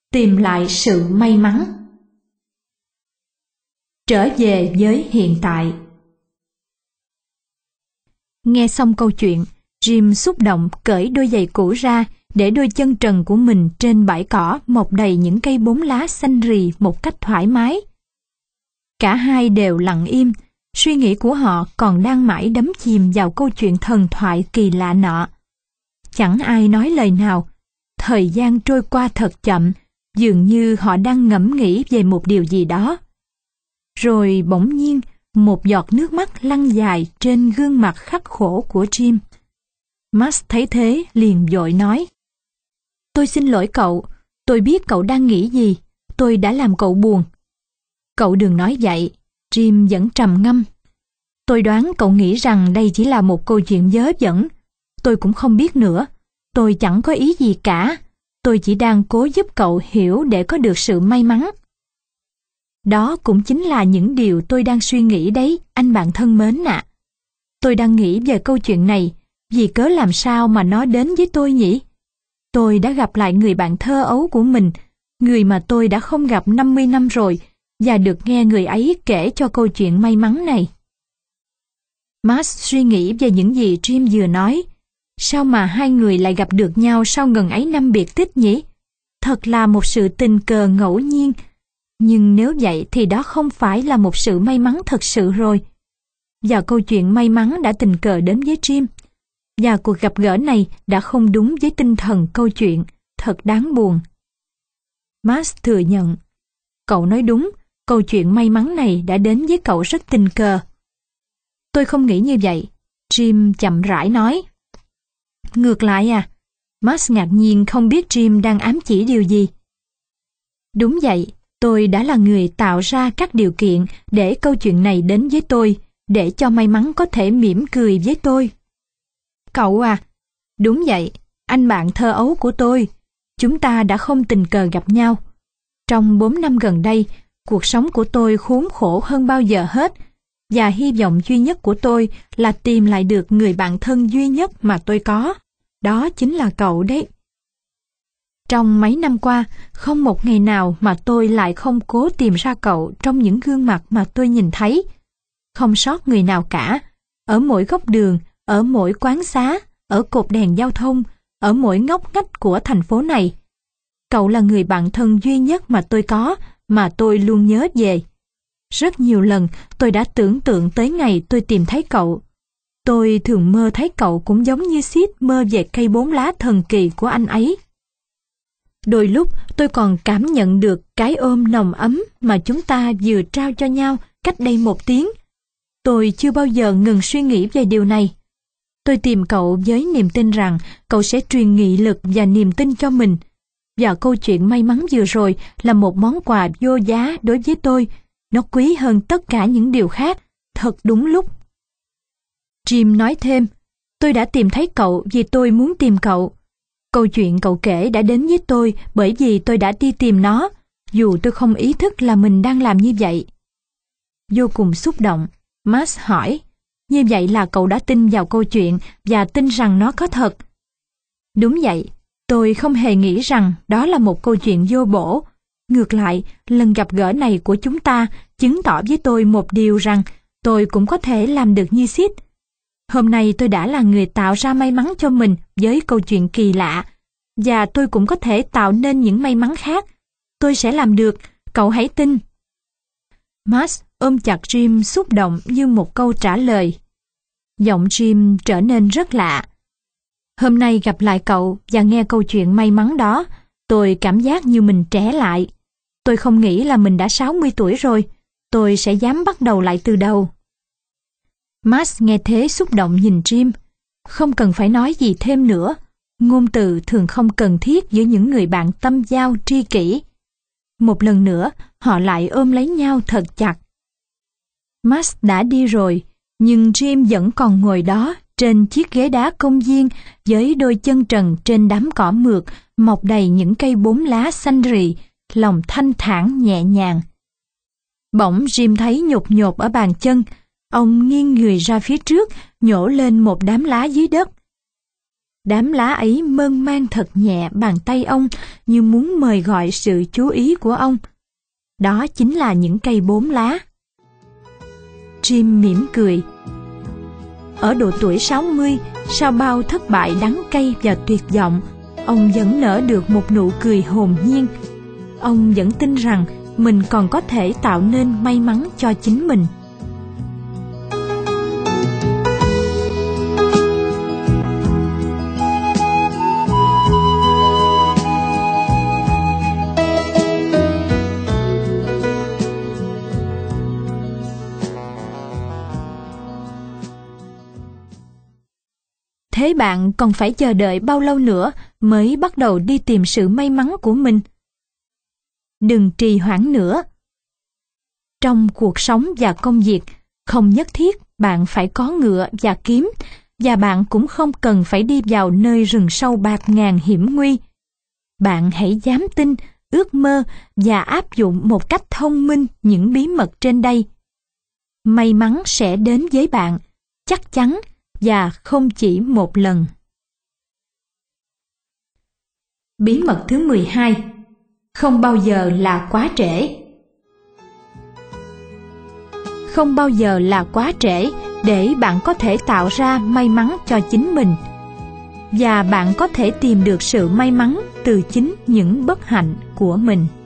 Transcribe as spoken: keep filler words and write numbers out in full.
Tìm lại sự may mắn. Trở về với hiện tại. Nghe xong câu chuyện, Jim xúc động cởi đôi giày cũ ra để đôi chân trần của mình trên bãi cỏ mọc đầy những cây bốn lá xanh rì một cách thoải mái. Cả hai đều lặng im, suy nghĩ của họ còn đang mãi đắm chìm vào câu chuyện thần thoại kỳ lạ nọ. Chẳng ai nói lời nào, thời gian trôi qua thật chậm, dường như họ đang ngẫm nghĩ về một điều gì đó. Rồi bỗng nhiên, một giọt nước mắt lăn dài trên gương mặt khắc khổ của Jim. Max thấy thế liền vội nói: "Tôi xin lỗi cậu, tôi biết cậu đang nghĩ gì, tôi đã làm cậu buồn." "Cậu đừng nói vậy," Jim vẫn trầm ngâm. "Tôi đoán cậu nghĩ rằng đây chỉ là một câu chuyện vớ vẩn. Tôi cũng không biết nữa, tôi chẳng có ý gì cả. Tôi chỉ đang cố giúp cậu hiểu để có được sự may mắn." "Đó cũng chính là những điều tôi đang suy nghĩ đấy, anh bạn thân mến ạ. Tôi đang nghĩ về câu chuyện này, vì cớ làm sao mà nó đến với tôi nhỉ? Tôi đã gặp lại người bạn thơ ấu của mình, người mà tôi đã không gặp năm mươi năm rồi, và được nghe người ấy kể cho câu chuyện may mắn này." Max suy nghĩ về những gì Jim vừa nói. Sao mà hai người lại gặp được nhau sau ngần ấy năm biệt tích nhỉ? Thật là một sự tình cờ ngẫu nhiên. Nhưng nếu vậy thì đó không phải là một sự may mắn thật sự rồi. Và câu chuyện may mắn đã tình cờ đến với Jim. Và cuộc gặp gỡ này đã không đúng với tinh thần câu chuyện. Thật đáng buồn. Max thừa nhận: "Cậu nói đúng, câu chuyện may mắn này đã đến với cậu rất tình cờ." "Tôi không nghĩ như vậy," Jim chậm rãi nói. "Ngược lại à?" Max ngạc nhiên không biết Jim đang ám chỉ điều gì. "Đúng vậy, tôi đã là người tạo ra các điều kiện để câu chuyện này đến với tôi, để cho may mắn có thể mỉm cười với tôi." "Cậu à?" "Đúng vậy, anh bạn thơ ấu của tôi. Chúng ta đã không tình cờ gặp nhau. Trong bốn năm gần đây, cuộc sống của tôi khốn khổ hơn bao giờ hết, và hy vọng duy nhất của tôi là tìm lại được người bạn thân duy nhất mà tôi có. Đó chính là cậu đấy. Trong mấy năm qua, không một ngày nào mà tôi lại không cố tìm ra cậu trong những gương mặt mà tôi nhìn thấy. Không sót người nào cả, ở mỗi góc đường, ở mỗi quán xá, ở cột đèn giao thông, ở mỗi ngóc ngách của thành phố này. Cậu là người bạn thân duy nhất mà tôi có, mà tôi luôn nhớ về. Rất nhiều lần tôi đã tưởng tượng tới ngày tôi tìm thấy cậu. Tôi thường mơ thấy cậu cũng giống như Sid mơ về cây bốn lá thần kỳ của anh ấy. Đôi lúc tôi còn cảm nhận được cái ôm nồng ấm mà chúng ta vừa trao cho nhau cách đây một tiếng. Tôi chưa bao giờ ngừng suy nghĩ về điều này. Tôi tìm cậu với niềm tin rằng cậu sẽ truyền nghị lực và niềm tin cho mình. Và câu chuyện may mắn vừa rồi là một món quà vô giá đối với tôi. Nó quý hơn tất cả những điều khác, thật đúng lúc. Jim nói thêm: "Tôi đã tìm thấy cậu vì tôi muốn tìm cậu. Câu chuyện cậu kể đã đến với tôi bởi vì tôi đã đi tìm nó, dù tôi không ý thức là mình đang làm như vậy." Vô cùng xúc động, Max hỏi: "Như vậy là cậu đã tin vào câu chuyện và tin rằng nó có thật?" "Đúng vậy, tôi không hề nghĩ rằng đó là một câu chuyện vô bổ. Ngược lại, lần gặp gỡ này của chúng ta chứng tỏ với tôi một điều rằng tôi cũng có thể làm được như Sid. Hôm nay tôi đã là người tạo ra may mắn cho mình với câu chuyện kỳ lạ, và tôi cũng có thể tạo nên những may mắn khác. Tôi sẽ làm được, cậu hãy tin." Max ôm chặt Jim xúc động như một câu trả lời. Giọng Jim trở nên rất lạ. "Hôm nay gặp lại cậu và nghe câu chuyện may mắn đó, tôi cảm giác như mình trẻ lại. Tôi không nghĩ là mình đã sáu mươi tuổi rồi. Tôi sẽ dám bắt đầu lại từ đầu." Max nghe thế xúc động nhìn Jim. Không cần phải nói gì thêm nữa. Ngôn từ thường không cần thiết giữa những người bạn tâm giao tri kỷ. Một lần nữa, họ lại ôm lấy nhau thật chặt. Max đã đi rồi, nhưng Jim vẫn còn ngồi đó trên chiếc ghế đá công viên với đôi chân trần trên đám cỏ mượt mọc đầy những cây bốn lá xanh rì, lòng thanh thản nhẹ nhàng. Bỗng Jim thấy nhột nhột ở bàn chân. Ông nghiêng người ra phía trước, nhổ lên một đám lá dưới đất. Đám lá ấy mơn man thật nhẹ bàn tay ông như muốn mời gọi sự chú ý của ông. Đó chính là những cây bốn lá. Jim mỉm cười. Ở độ tuổi sáu mươi, sau bao thất bại đắng cay và tuyệt vọng, ông vẫn nở được một nụ cười hồn nhiên. Ông vẫn tin rằng mình còn có thể tạo nên may mắn cho chính mình. Thế bạn còn phải chờ đợi bao lâu nữa mới bắt đầu đi tìm sự may mắn của mình? Đừng trì hoãn nữa. Trong cuộc sống và công việc, không nhất thiết bạn phải có ngựa và kiếm, và bạn cũng không cần phải đi vào nơi rừng sâu bạt ngàn hiểm nguy. Bạn hãy dám tin, ước mơ và áp dụng một cách thông minh những bí mật trên đây. May mắn sẽ đến với bạn, chắc chắn, và không chỉ một lần. Bí mật thứ mười hai. Không bao giờ là quá trễ. Không bao giờ là quá trễ để bạn có thể tạo ra may mắn cho chính mình. Và bạn có thể tìm được sự may mắn từ chính những bất hạnh của mình.